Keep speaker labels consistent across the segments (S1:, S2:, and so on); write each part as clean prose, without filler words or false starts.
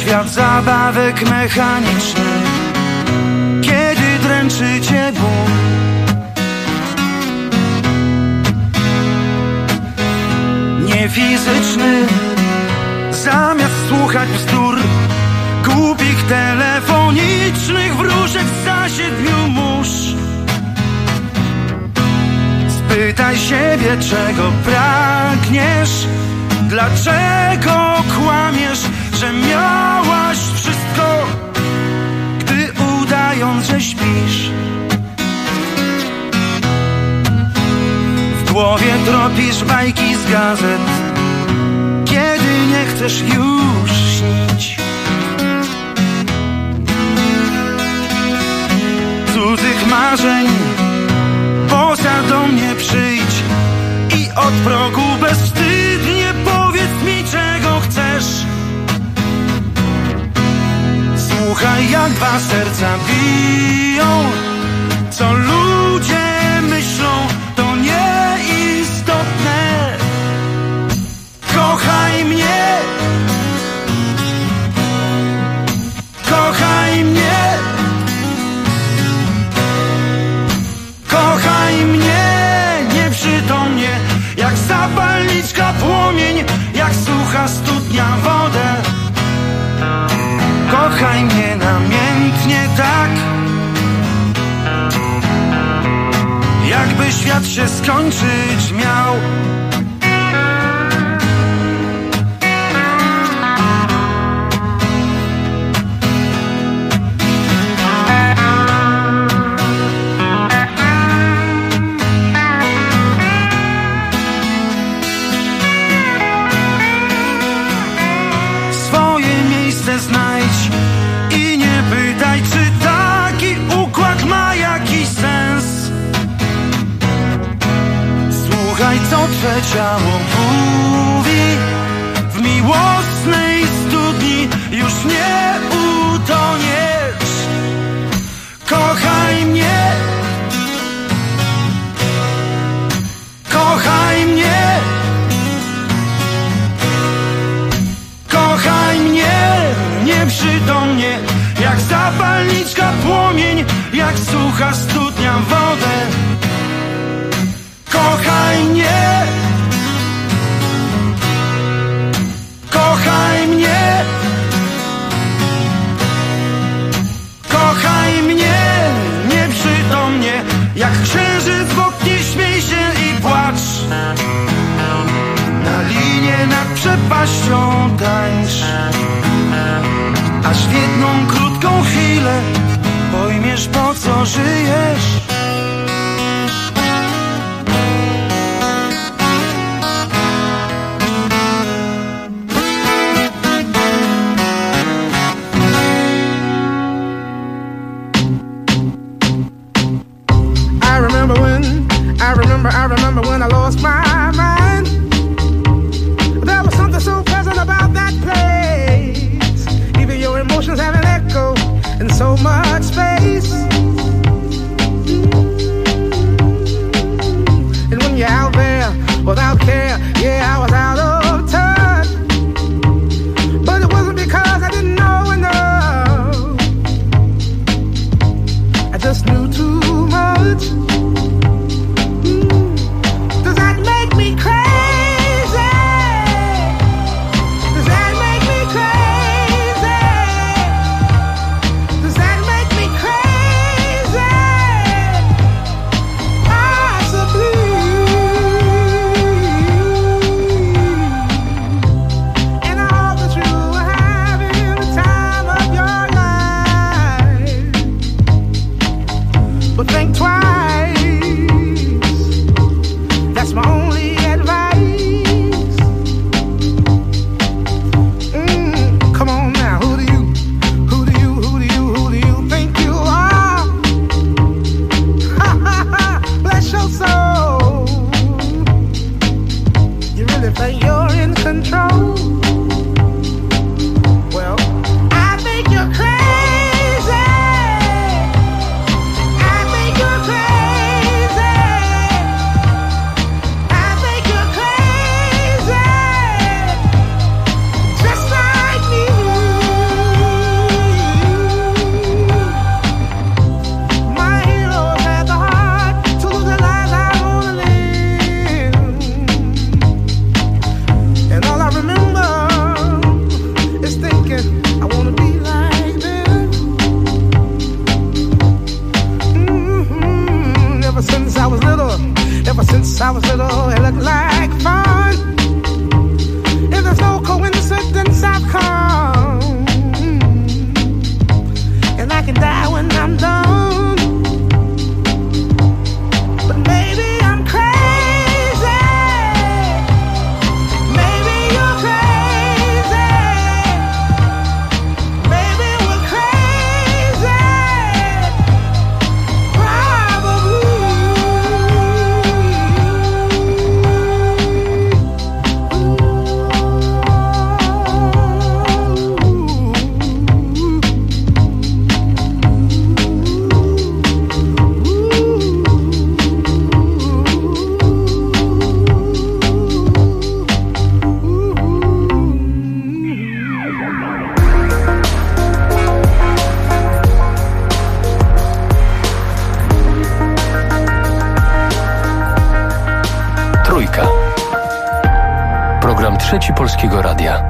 S1: świat zabawek mechanicznych, kiedy dręczy cię ból. Nie fizyczny, zamiast słuchać bzdur głupich telefonicznych wróżek za 7 mórz. Spytaj siebie, czego pragniesz, dlaczego kłamiesz, że miałaś wszystko, gdy udając, że śpisz. W głowie tropisz bajki z gazet, kiedy nie chcesz już śnić. Cudzych marzeń poza do mnie przyjdź i od progu bezwstydnie powiedz mi, czego chcesz. Słuchaj, jak 2 serca biją, co ludzie myślą, to nieistotne. Kochaj mnie, kochaj mnie, kochaj mnie nieprzytomnie, jak zapalniczka płomień, jak sucha studnia wodę. Kochaj mnie namiętnie tak, jakby świat się skończyć miał. Swoje miejsce znajdź i nie pytaj, czy taki układ ma jakiś sens. Słuchaj, co twe ciało mówi, w miłosnej studni już nie utoniesz. Kochaj mnie, kochaj mnie, kochaj mnie nieprzytomnie, jak zapalniczka płomień, jak sucha studnia wodę. Kochaj mnie, kochaj mnie, kochaj mnie nieprzytomnie, jak księżyc w oknie, śmiej się i płacz. Na linie nad przepaścią tańcz, aż w jedną krótką chwilę pojmiesz, po co żyjesz.
S2: I remember when I lost my mind. There was something so pleasant about that place. Even your emotions have an echo in so much space. And when you're out there without care, yeah, I was out of touch. But it wasn't because I didn't know enough. I just knew too much.
S3: Program Trzeci Polskiego Radia.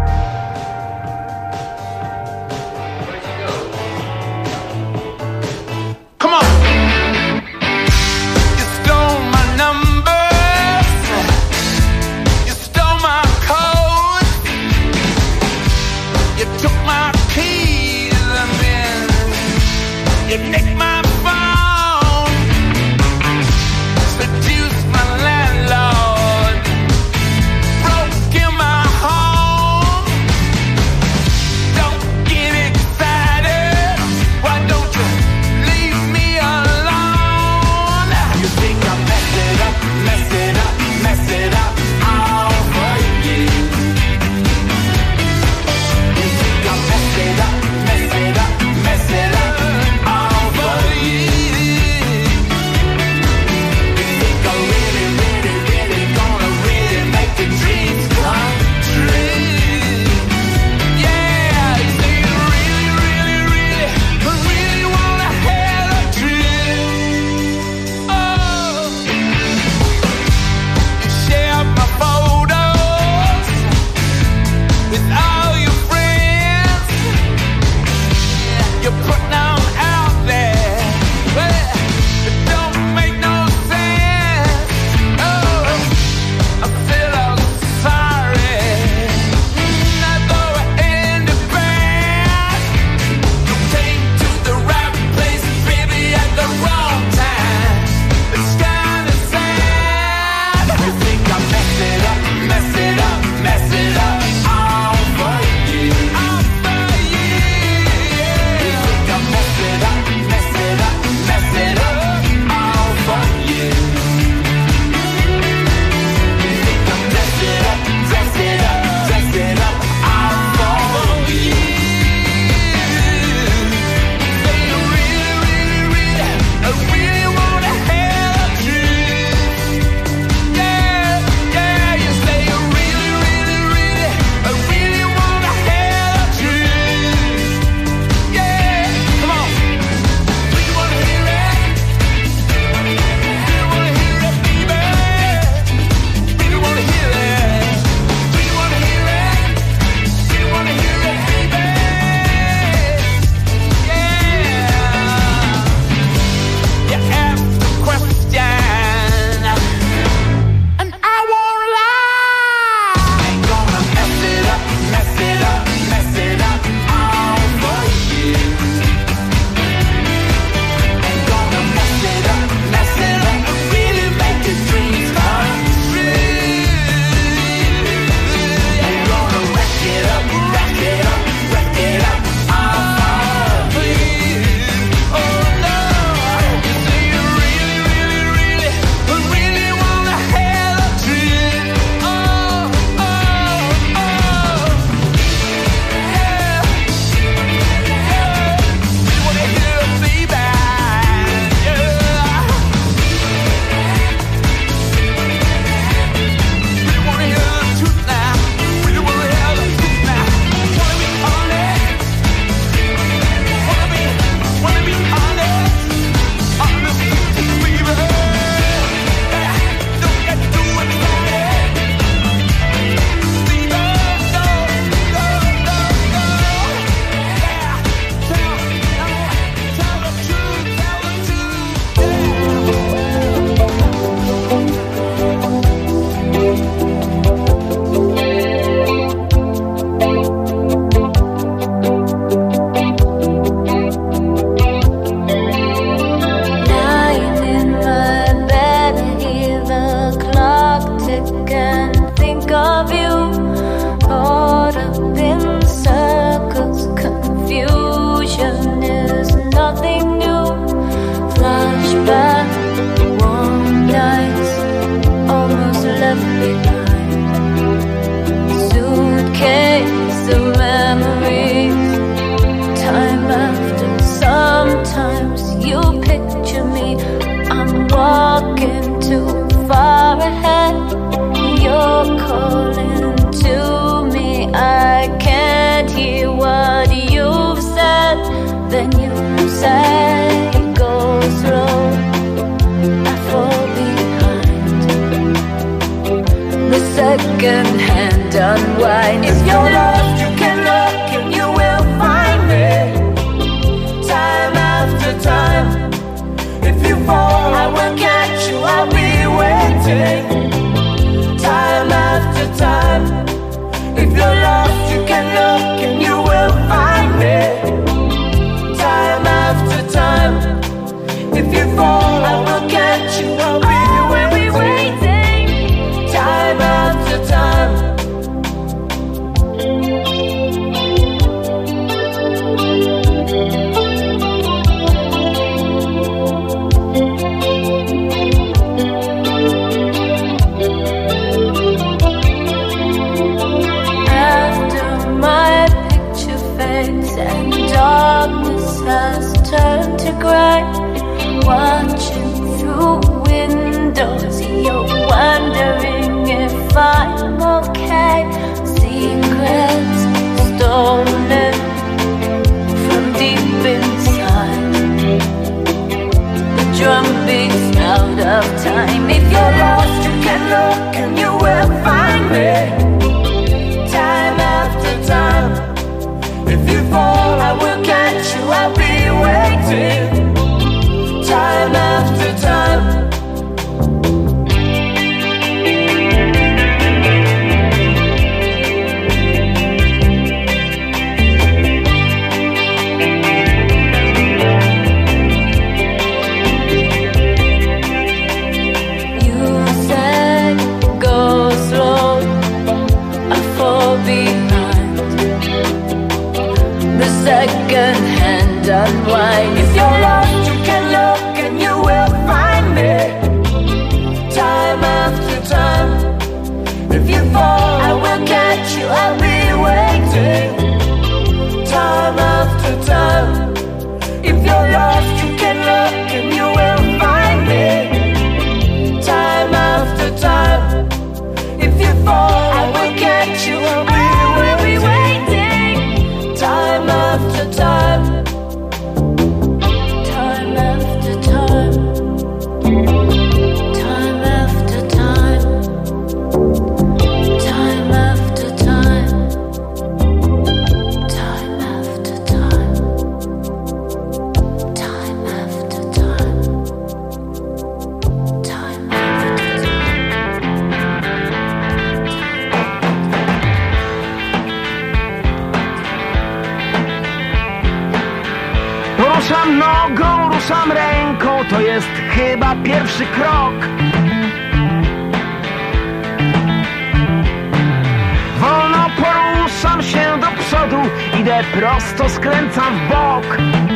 S4: Then you say go slow, I fall behind. The second hand hand unwind. If you're lost, you can look and you will find me. Time after time. If you fall, I will catch you, I'll be waiting. Time after time. If you're lost, you can look and you will find me. Time after time. If you fall, I will catch you, I'll be waiting. Time after time. And darkness has turned to grey. Watching through windows, you're wondering if I'm okay. Secrets stolen from deep inside. The drum beats out of time. If you're lost, you can look and you will find me. Time after time. If you fall, I will catch you, I'll be waiting. Time after time. You said go slow, I fall behind. The second hand unwind. If you're lost, you can look and you will find me. Time after time. If you fall, I will catch you, I'll be waiting. Time after time. If you're lost, you can look and you will find me. Time after time. If you fall, I will catch you, I'll be waiting. Time after time. Time after time. Time after time. Time after time. Time after time. Time after time. Time after
S1: Ruszam nogą, ruszam ręką, to jest chyba pierwszy krok. Wolno poruszam się do przodu, idę prosto, skręcam w bok.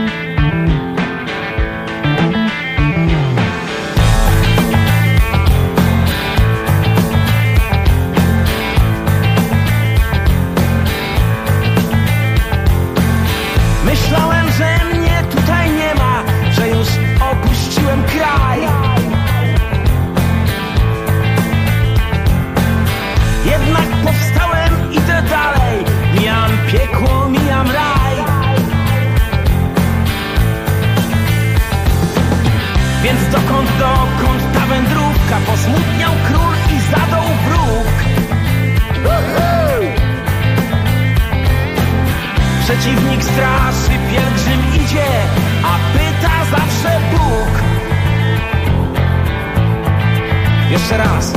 S1: Myślałem, że mnie tutaj nie ma, że już opuściłem kraj. Jednak powstałem, idę dalej, mijam piekło, mijam raj. Więc dokąd ta wędrówka? Posmutniał król i zadał wróg. Przeciwnik straszy, pielgrzym idzie, a pyta zawsze Bóg. Jeszcze raz.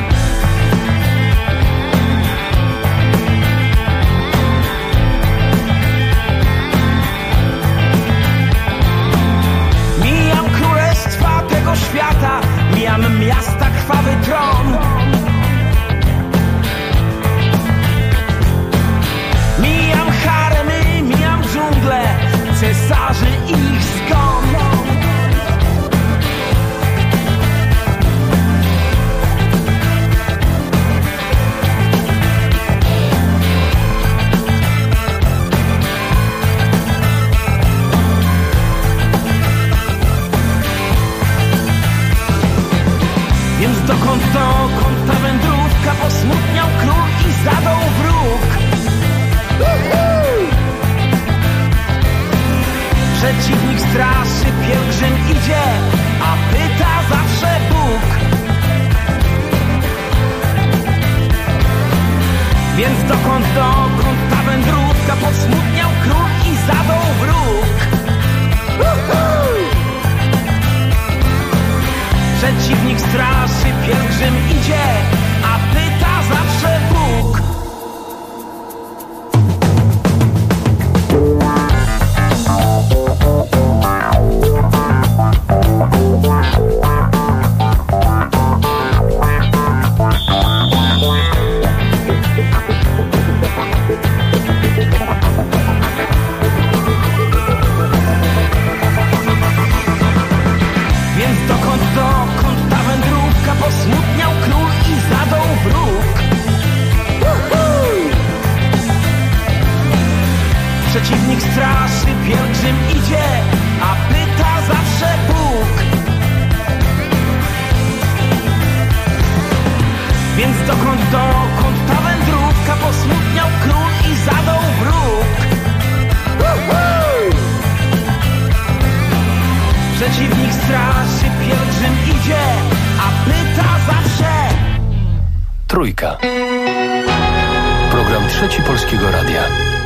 S1: Mijam królestwa tego świata, mijam miasta, krwawy tron. Mijam haremy, mijam dżunglę, cesarzy i ich zgon. Więc dokąd ta wędrówka, posmutniał król i zadał wróg. Przeciwnik straszy, pielgrzym idzie, a pyta zawsze Bóg. Więc dokąd ta wędrówka, posmutniał król i zadał wróg. Przeciwnik straszy, pielgrzym idzie, a pyta zawsze Bóg. Więc dokąd ta wędrówka, posmutniał król i zadał wróg. Przeciwnik straszy, pielgrzym idzie, a pyta zawsze.
S3: Trójka. Program Trzeci Polskiego Radia.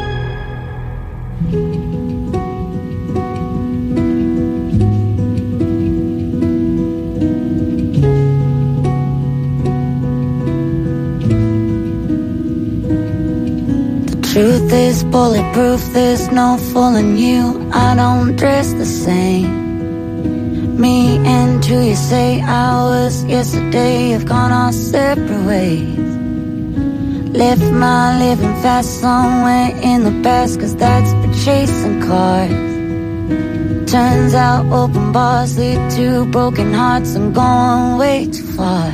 S5: Truth is bulletproof, there's no fooling you. I don't dress the same. Me and who you say I was yesterday have gone our separate ways. Left my living fast somewhere in the past, 'cause that's for chasing cars. Turns out open bars lead to broken hearts. I'm going way too far.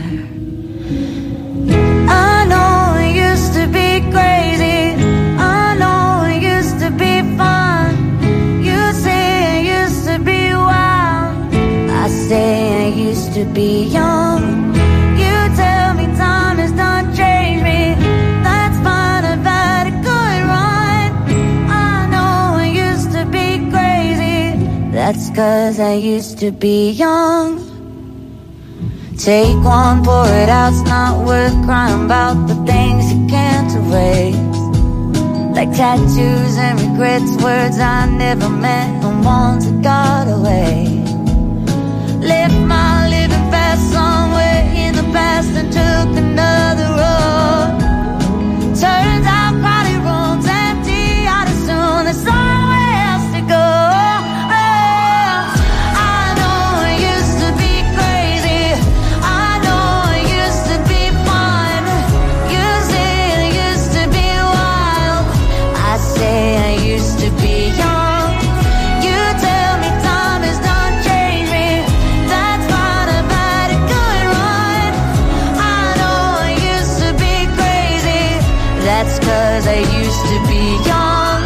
S5: I know it used to be crazy, I know it used to be fun. You say it used to be wild, I say I used to be young. You tell me time has done changed me, that's fine, I've had a good run. I know I used to be crazy, that's 'cause I used to be young. Take one, pour it out, it's not worth crying about the things you can't erase. Like tattoos and regrets, words I never meant and ones that got away. Left my living fast somewhere in the past and took another road. Turns out crowded rooms empty out as soon, there's somewhere else to go. I know it used to be crazy, I know it used to be fun. You say it used to be wild, I say I used to be young. You tell me time has done changed me, that's fine, I've had a good run. I know I used to be crazy, that's 'cause I used to be young.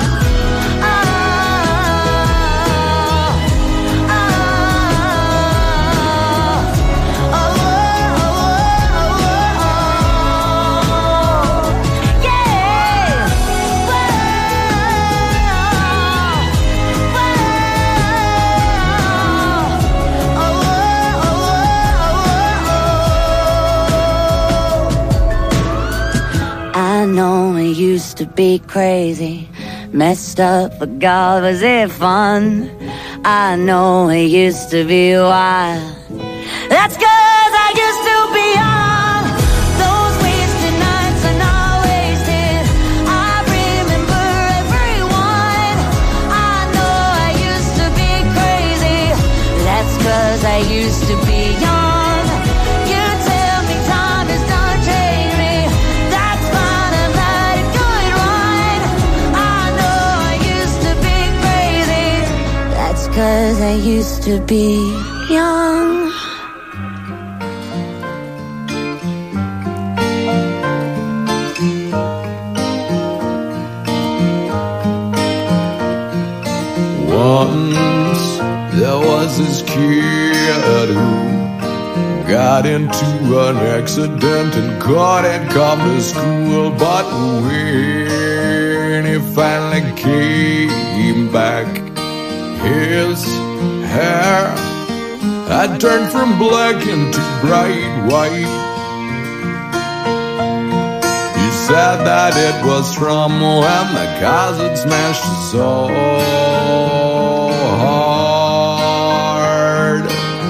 S5: I know it used to be crazy, messed up, but God, was it fun? I know it used to be wild, that's 'cause I used to be young. Those wasted nights are not wasted, I remember everyone. I know I used to be crazy, that's 'cause I used to be young. You tell me time has done changed me, that's fine, I've had a good run. I know I used to be crazy, that's 'cause I used to be young.
S6: Once there was this kid who got into an accident and couldn't come to school. But when he finally came back, his hair had turned from black into bright white. His said that it was from when the cousin smashed his so hard.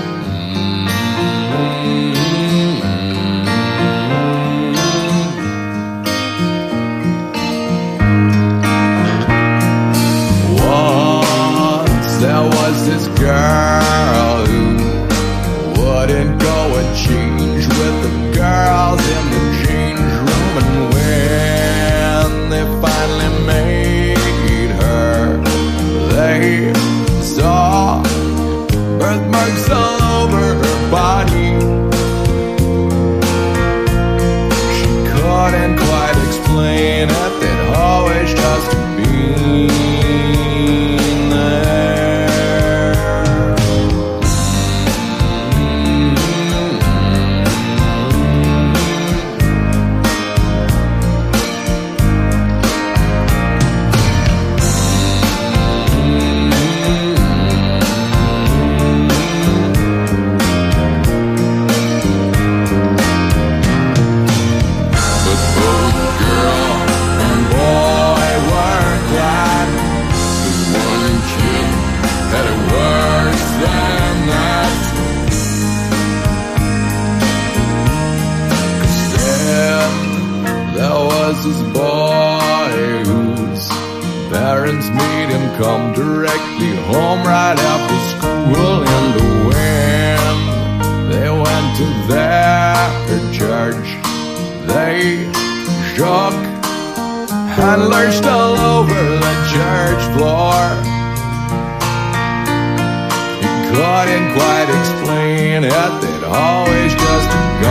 S6: Once there was this girl who wouldn't go and change with the girls in the change room, and when they finally made her, they saw birthmarks all over her body. She couldn't quite explain it, they'd always just been there. This boy whose parents made him come directly home right after school, and when they went to their church, they shook and lurched all over the church floor. He couldn't quite explain it, they'd always just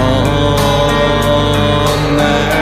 S6: gone there.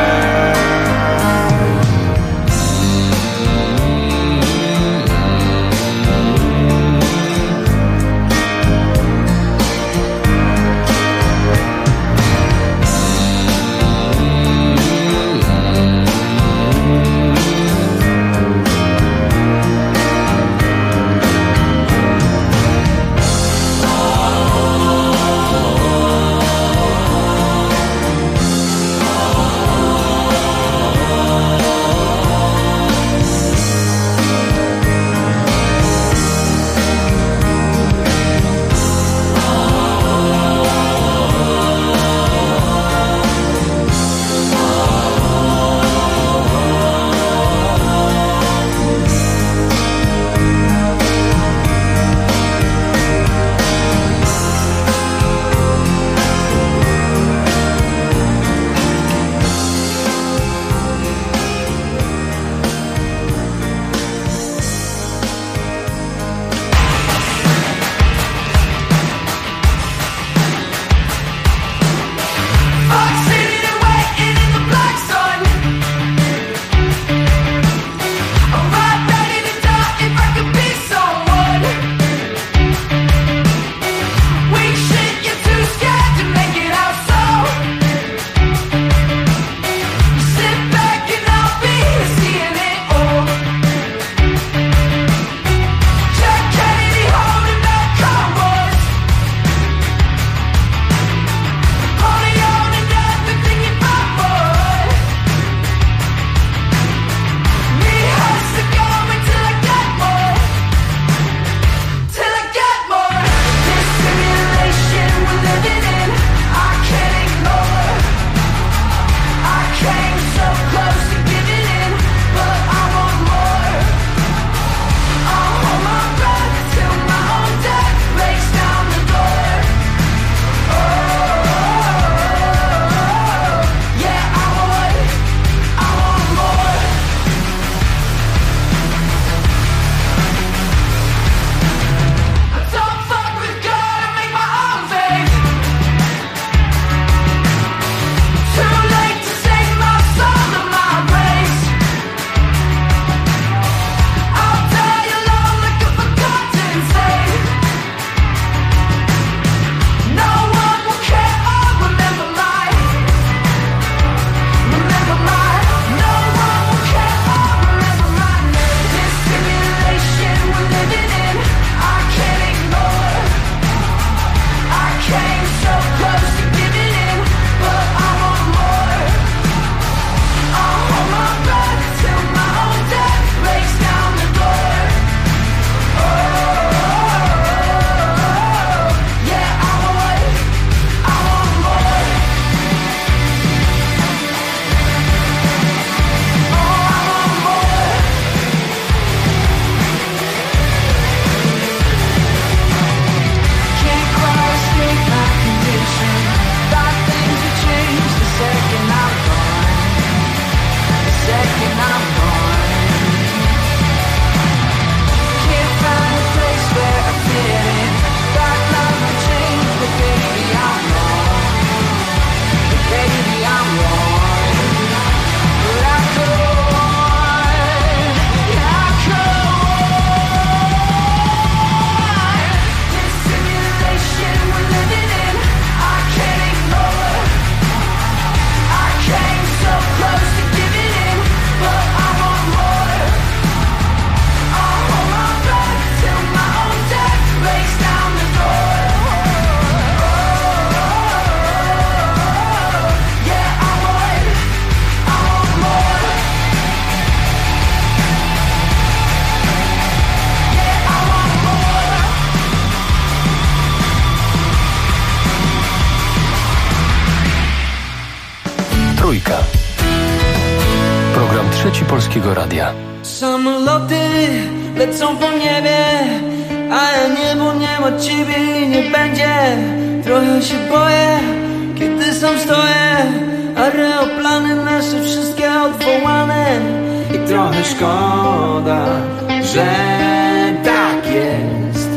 S3: Trzeci Polskiego Radia.
S7: Samoloty lecą po niebie, a niebo nie ma ciebie i nie będzie. Trochę się boję, kiedy sam stoję. Aeroplany nasze wszystkie odwołane. I trochę szkoda, że tak jest.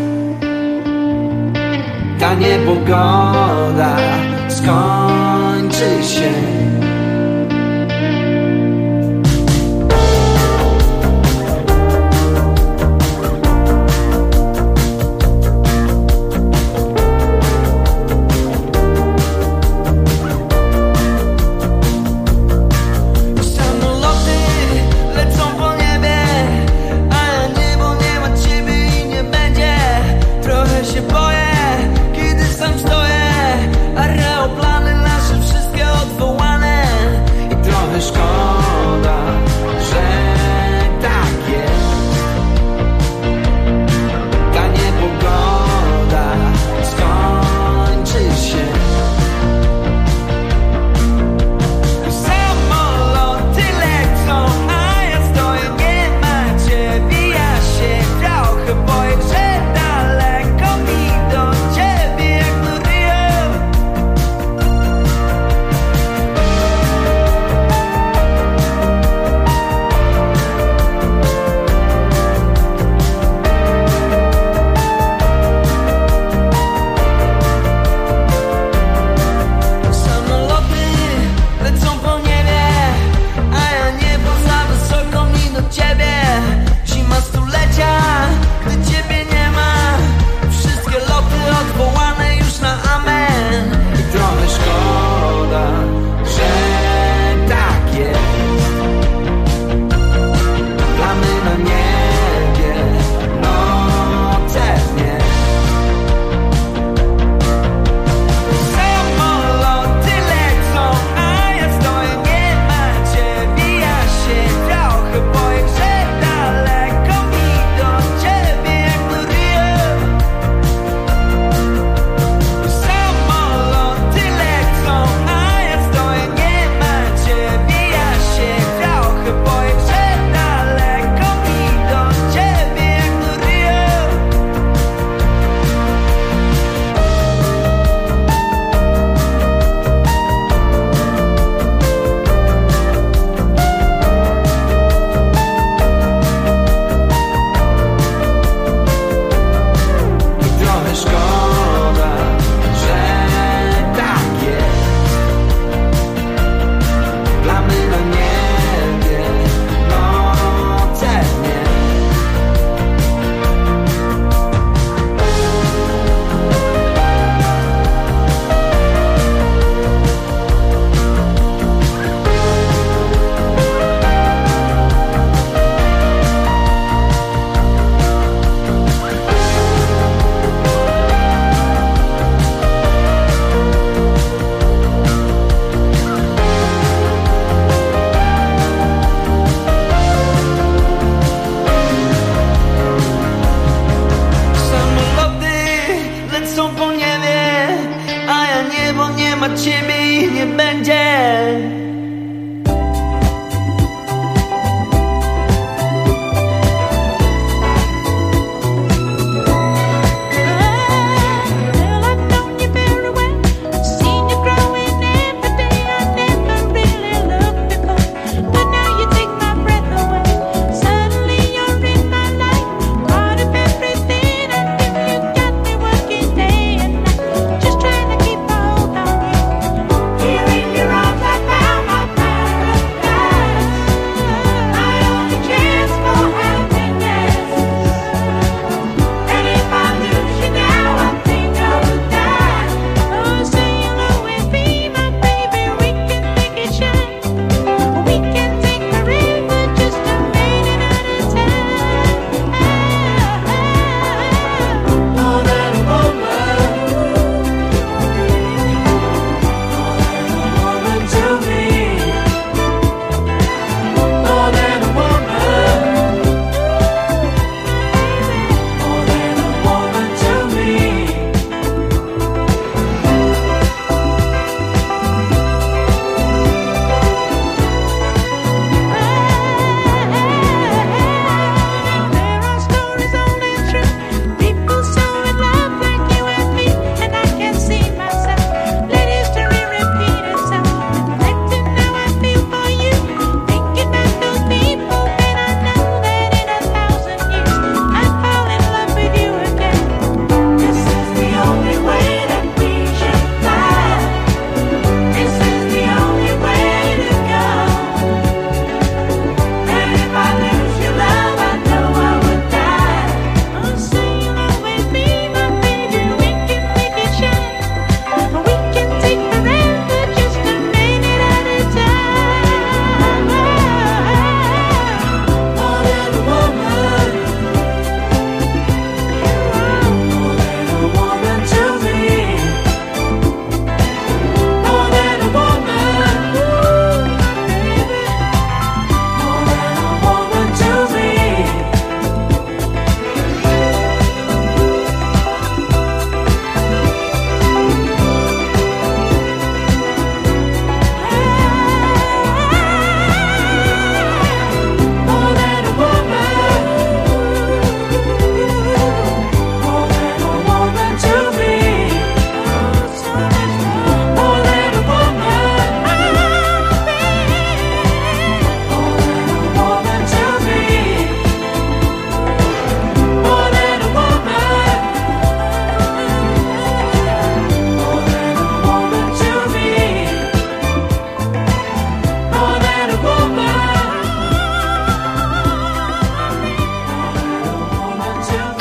S7: Ta niepogoda skończy się.
S4: Aeroplany nasze wszystkie odwołane.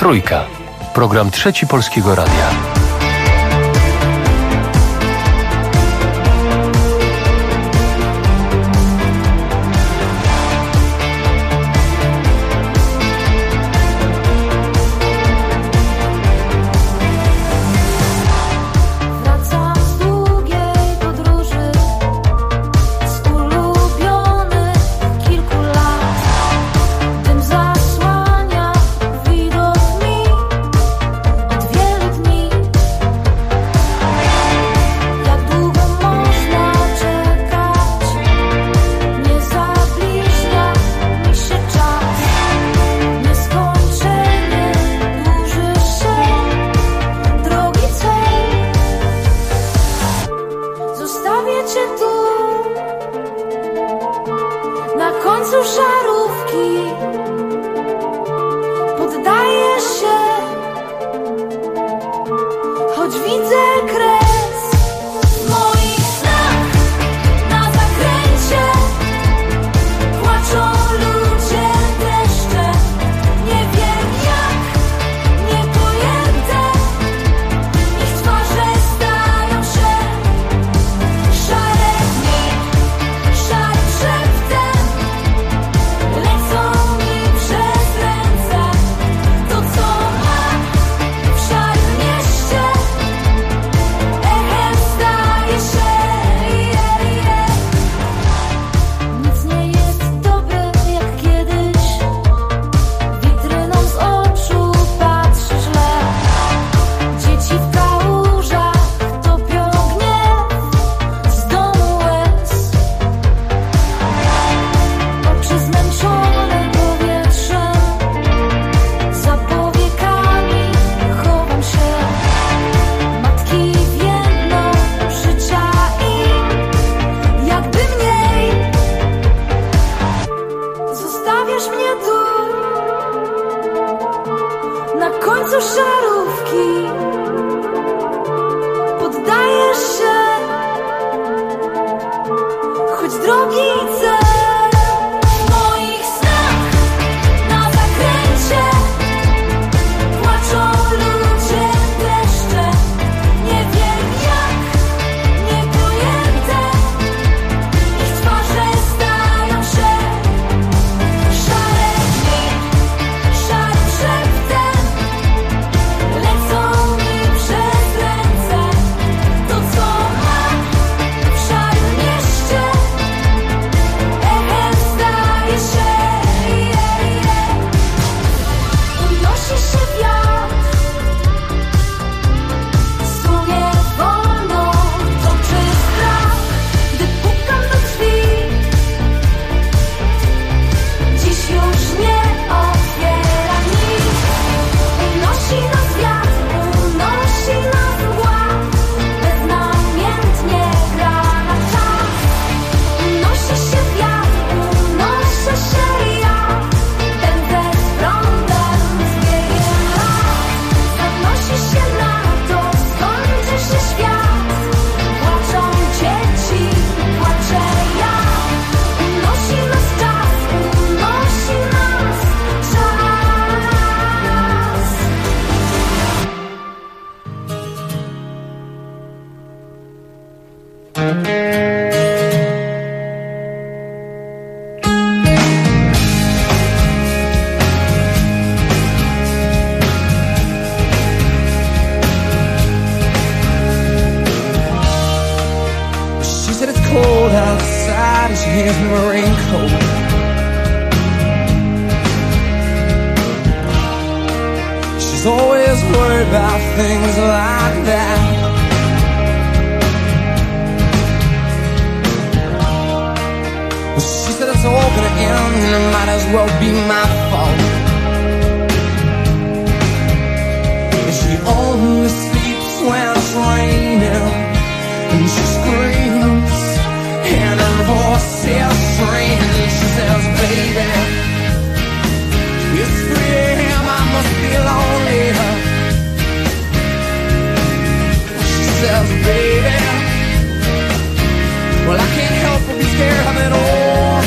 S3: Trójka. Program Trzeci Polskiego Radia.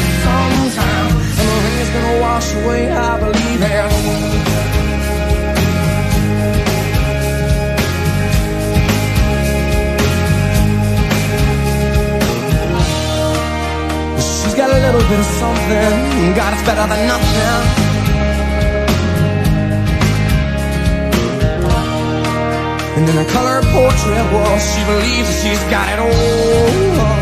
S6: Away, I believe it.
S7: little bit of something. God, it's better than nothing. And in her color portrait, well, she believes that she's got it all.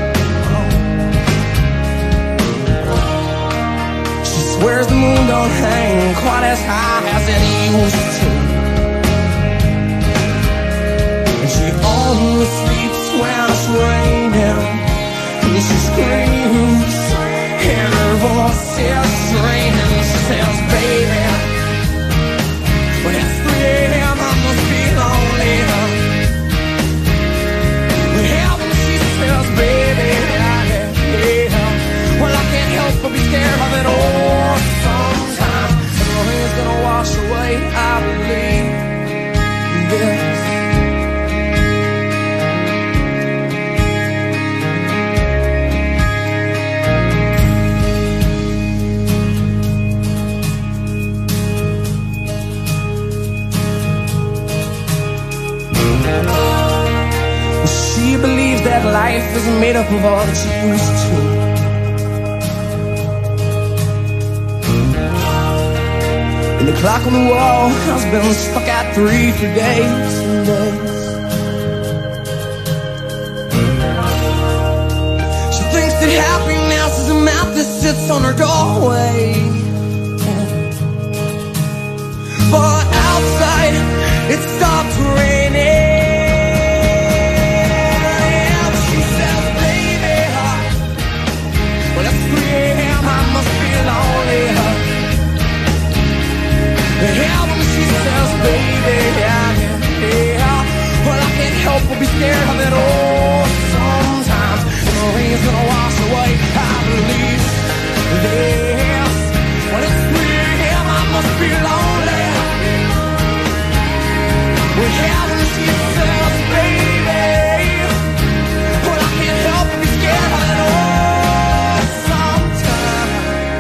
S7: She swears the moon don't hang quite as high as it used to. And she only sleeps when it's raining. And she screams, and her voice is straining. She says, baby, when it's 3 a.m. I must be lonely. But heaven, she says, baby, well, I can't help but be scared of it all. Sometimes the rain's gonna wash away, I believe this. She believes that life isn't made up of all that she used to. And the clock on the wall has been stuck at 3 for days and days. She thinks that happiness is a map that sits on her doorway. But outside, it stopped raining. Baby, well, I can't help but be scared of it all. Sometimes the rain's gonna wash away, I believe this. When it's 3 a.m. I must be lonely. Well, heaven, she says, baby, well, I can't help but be scared of it all. Sometimes.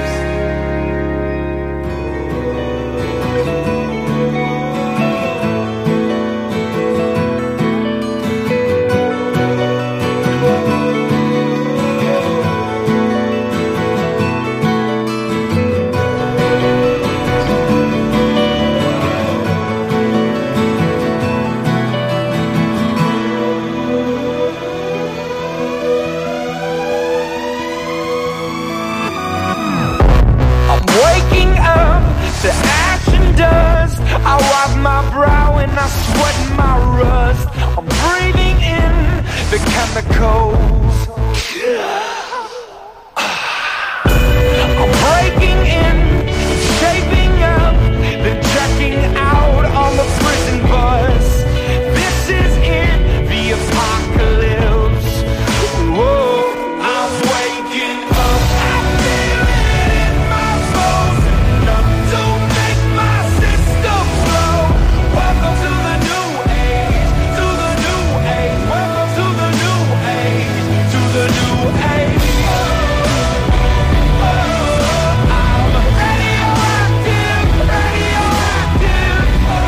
S1: I wipe my brow and I sweat my rust. I'm breathing in the chemicals. I'm breaking in, shaping up, then checking out on the prison bus. This is it, the apocalypse. Whoa, I'm waking up. I feel it in my bones, enough to make my system blow. Welcome to the new age, to the new age. Welcome to the new age, to the new age. I'm radioactive, radioactive.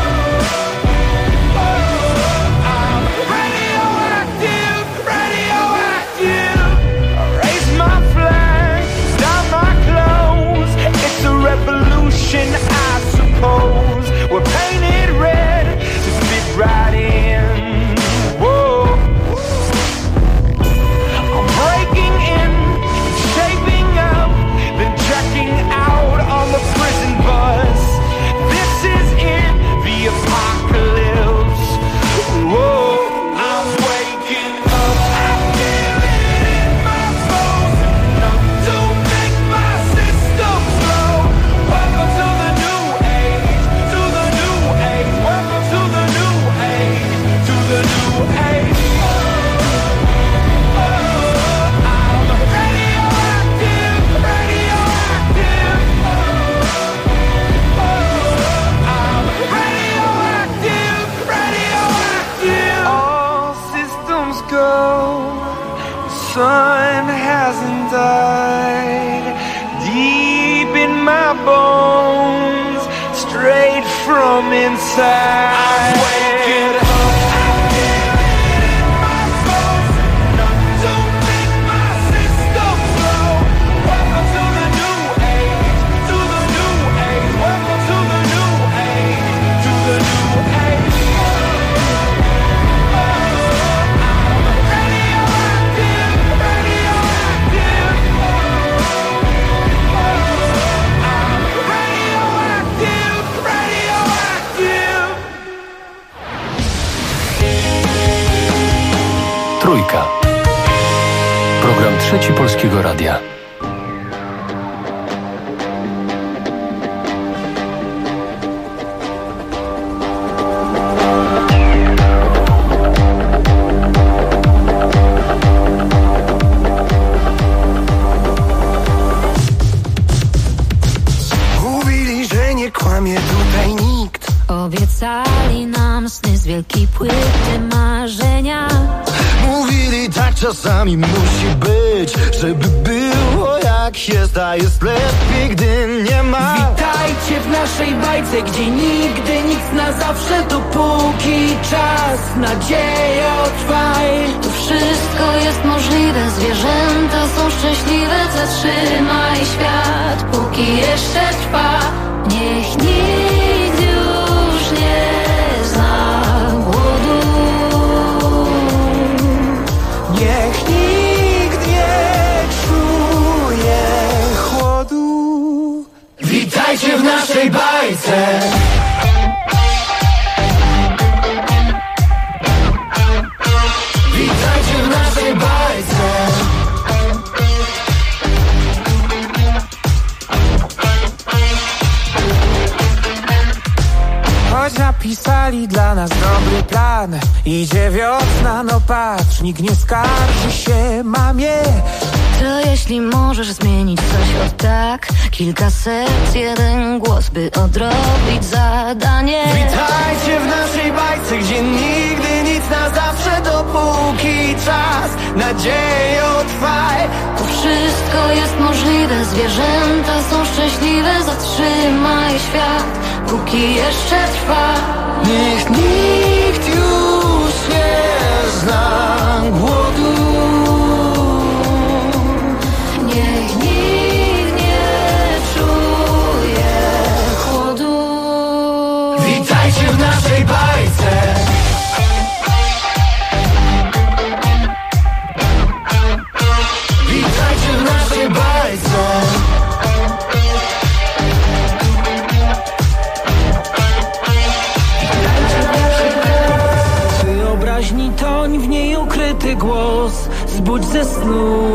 S1: I'm radioactive, radioactive. Raise my flag, stop my clothes. It's a revolution, I suppose. We're painted red to fit right in. Whoa. I'm breaking in, shaping up, then checking out on the prison bus. This is it, the apocalypse. Whoa, I'm waking up. I feel it in my bones, enough to make my system blow. Welcome to the new age, to the new age. Welcome to the new age, to the new age. I'm radioactive, radioactive. I'm radioactive, radioactive. All systems go. The sun hasn't died. Deep in my bones, straight from inside. I'm waking up. I feel it in my bones, enough to make my system blow.
S3: Trzeci Polskiego Radia.
S1: Mówili, że nie kłamie tutaj nikt.
S5: Obiecali nam sny z wielkiej płyty marzenia.
S1: Mówili, tak czasami musi być, żeby było jak jest, a jest lepiej, gdy nie ma.
S7: Witajcie w naszej bajce, gdzie nigdy nic na zawsze, dopóki czas, nadzieja trwaj.
S5: Tu wszystko jest możliwe, zwierzęta są szczęśliwe. Zatrzymaj świat, póki jeszcze trwa. Niech nikt już nie zna głodu.
S1: Niech nikt nie czuje chłodu.
S7: Witajcie w naszej bajce. Witajcie w naszej bajce.
S2: Choć napisali dla nas dobry plan, idzie wiosna, no patrz, nikt nie skarży się mamie.
S5: To jeśli możesz zmienić coś od tak, kilka serc, jeden głos, by odrobić zadanie.
S1: Witajcie w naszej bajce, gdzie nigdy nic na zawsze, dopóki czas, nadzieją trwaj.
S5: Tu wszystko jest możliwe, zwierzęta są szczęśliwe. Zatrzymaj świat, póki jeszcze trwa.
S1: Niech nikt już nie zna głodu.
S5: Niech nikt nie czuje chłodu.
S7: Witajcie w naszej bajce. Witajcie w naszej bajce.
S2: Wyobraźni toń, w niej ukryty głos, zbudź ze snu.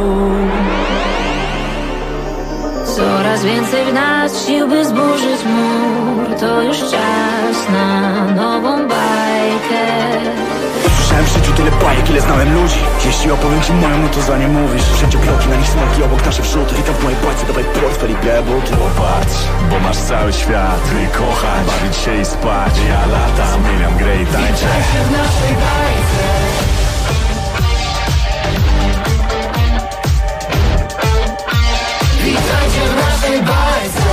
S5: Coraz więcej w nas sił, by zburzyć mur. To już czas na nową bajkę.
S8: Słyszałem w życiu tyle bajek, ile znałem ludzi. Jeśli opowiem ci moją, no to za nie mówisz. Wszędzie bloki, na nich smaki, obok nasze wrzuty. Witam w mojej bajce, dawaj portfel i białe buty.
S9: Popatrz, bo masz cały świat. Ty kochać, bawić się i spać. Ja latam, mieliam grę i tańczę.
S7: Witajcie w naszej bajce. Witajcie w naszej bajce.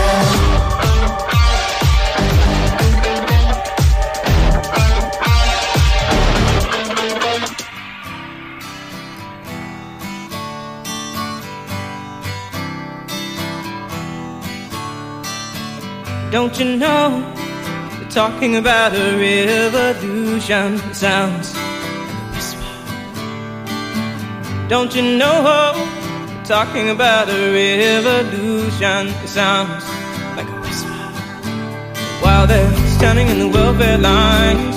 S10: Don't you know, they're talking about a revolution. It sounds like a whisper. Don't you know, they're talking about a revolution. It sounds like a whisper. While they're standing in the welfare lines,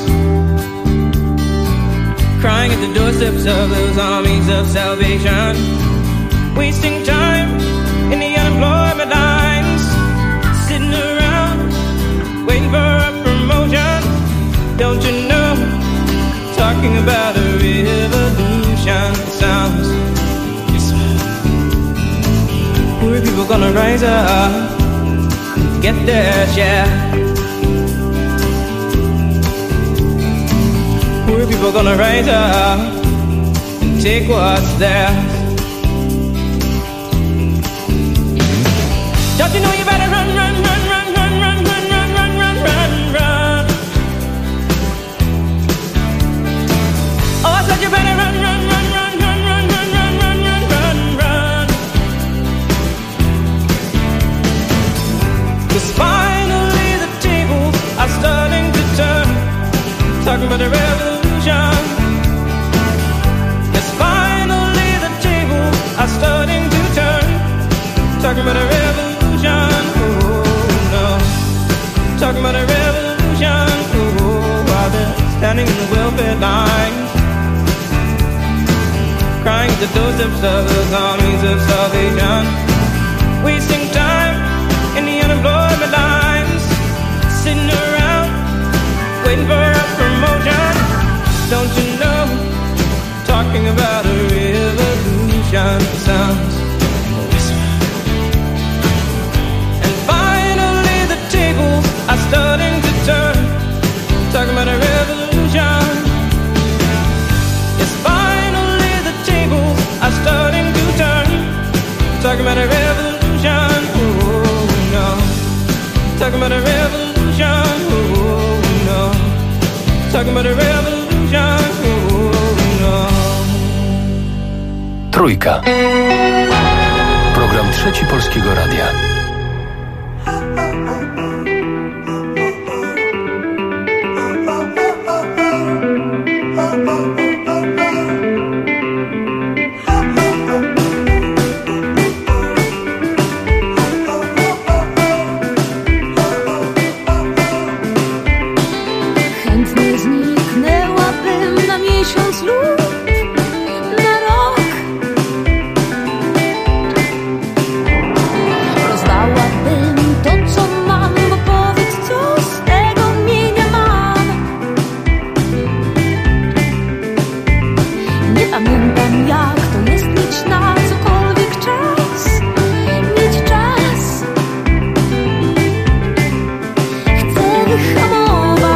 S10: crying at the doorsteps of those armies of salvation, wasting time in the unemployment lines, sitting around waiting for a promotion. Don't you know, talking about a revolution. It sounds poor people gonna rise up and get their share. Poor people gonna rise up and take what's theirs. Don't you know you better run, run, run, run, run, run, run, run, run, run, run, run. Oh, I said you better run, run, run, run, run, run, run, run, run, run, run, run. 'Cause finally the tables are starting to turn, talking about a revolution. 'Cause finally the tables are starting to turn, talking about a revolution. Oh no, talking about a revolution. Oh, while they're standing in the welfare lines, crying at the doorsteps of those armies of salvation, wasting time in the unemployment lines, sitting around waiting for a promotion. Don't you know, talking about a revolution sounds. And finally the tables are starting to turn, talking about a revolution. Yes, finally the tables are starting to turn, talking about a revolution. Oh no, talking about a revolution. Oh no, talking about a revolution. Oh no.
S3: Trójka. Program Trzeci Polskiego Radia.
S5: Chętnie zniknęłabym na miesiąc lub na rok. Rozdałabym to, co mam, bo powiedz, co z tego mienia mam. Nie pamiętam, jak to jest mieć na cokolwiek czas. Mieć czas. Chcę wyhamować.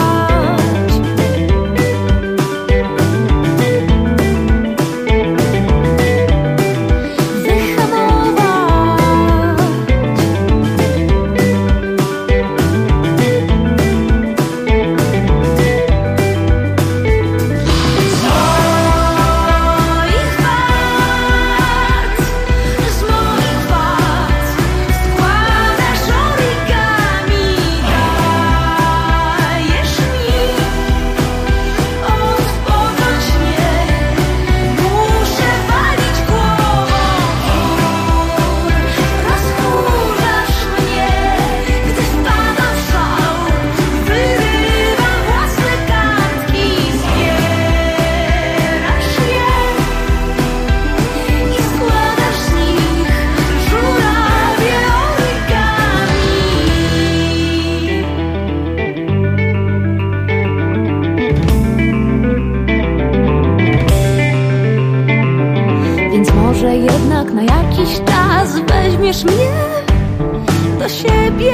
S5: Więc może jednak na jakiś czas weźmiesz mnie do siebie.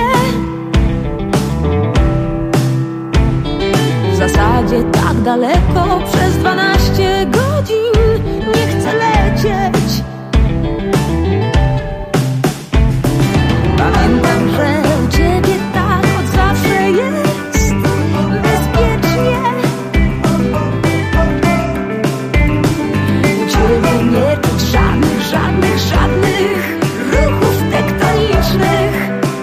S5: W zasadzie tak daleko przez 12 godzin nie chcę lecieć. Pamiętam, że u ciebie tak od zawsze jest bezpiecznie. U ciebie nie czuć żadnych ruchów tektonicznych.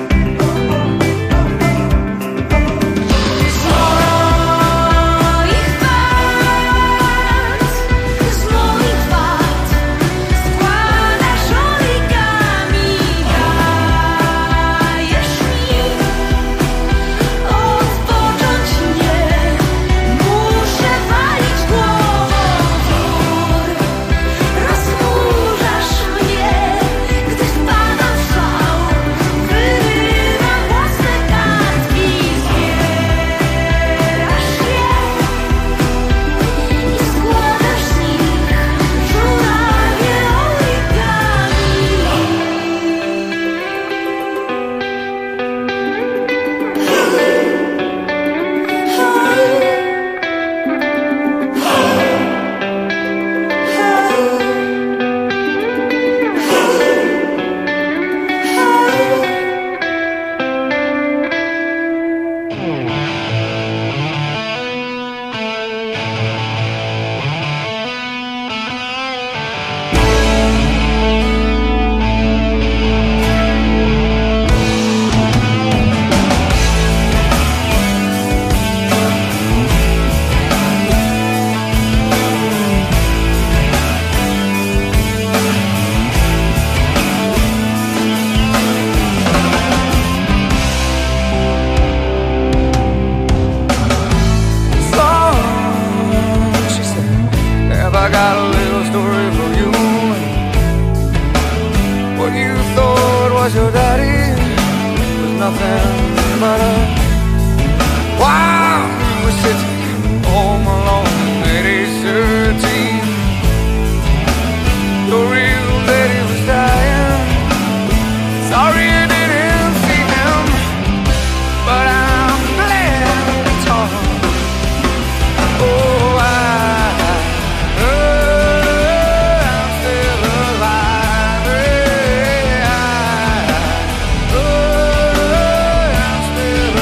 S5: Z moich wad składasz
S1: nothing but a while we're sitting home alone at 8:13. The real lady was dying. Sorry you didn't see him, but I'm glad it's on. Oh, I'm still alive. I'm still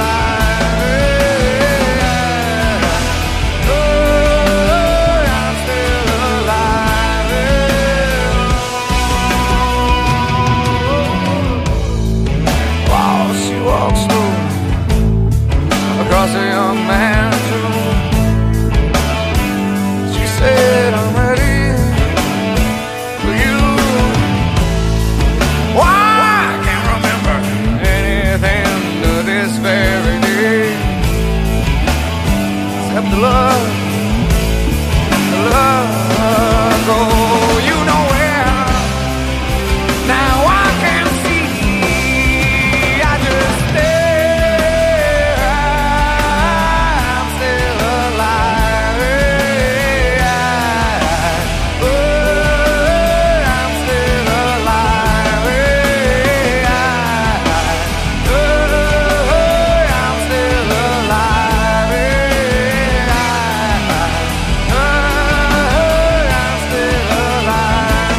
S1: alive. While she walks slow across a young man's room, she said, I'm ready for you. Why, I can't remember anything to this very day, except the love go, you know where. Now I can see, I just stare. I'm still alive. I'm still alive. I'm still alive. I'm still alive.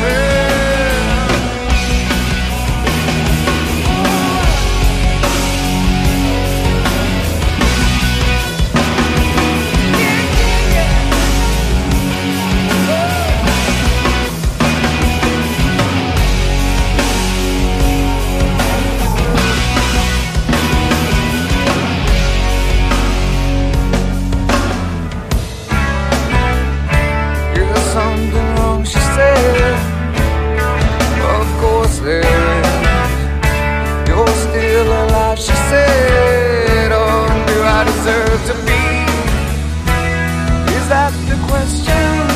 S1: Is something wrong, she said. Of course there is. You're still alive, she said. Oh, do I deserve to be? Is that the question?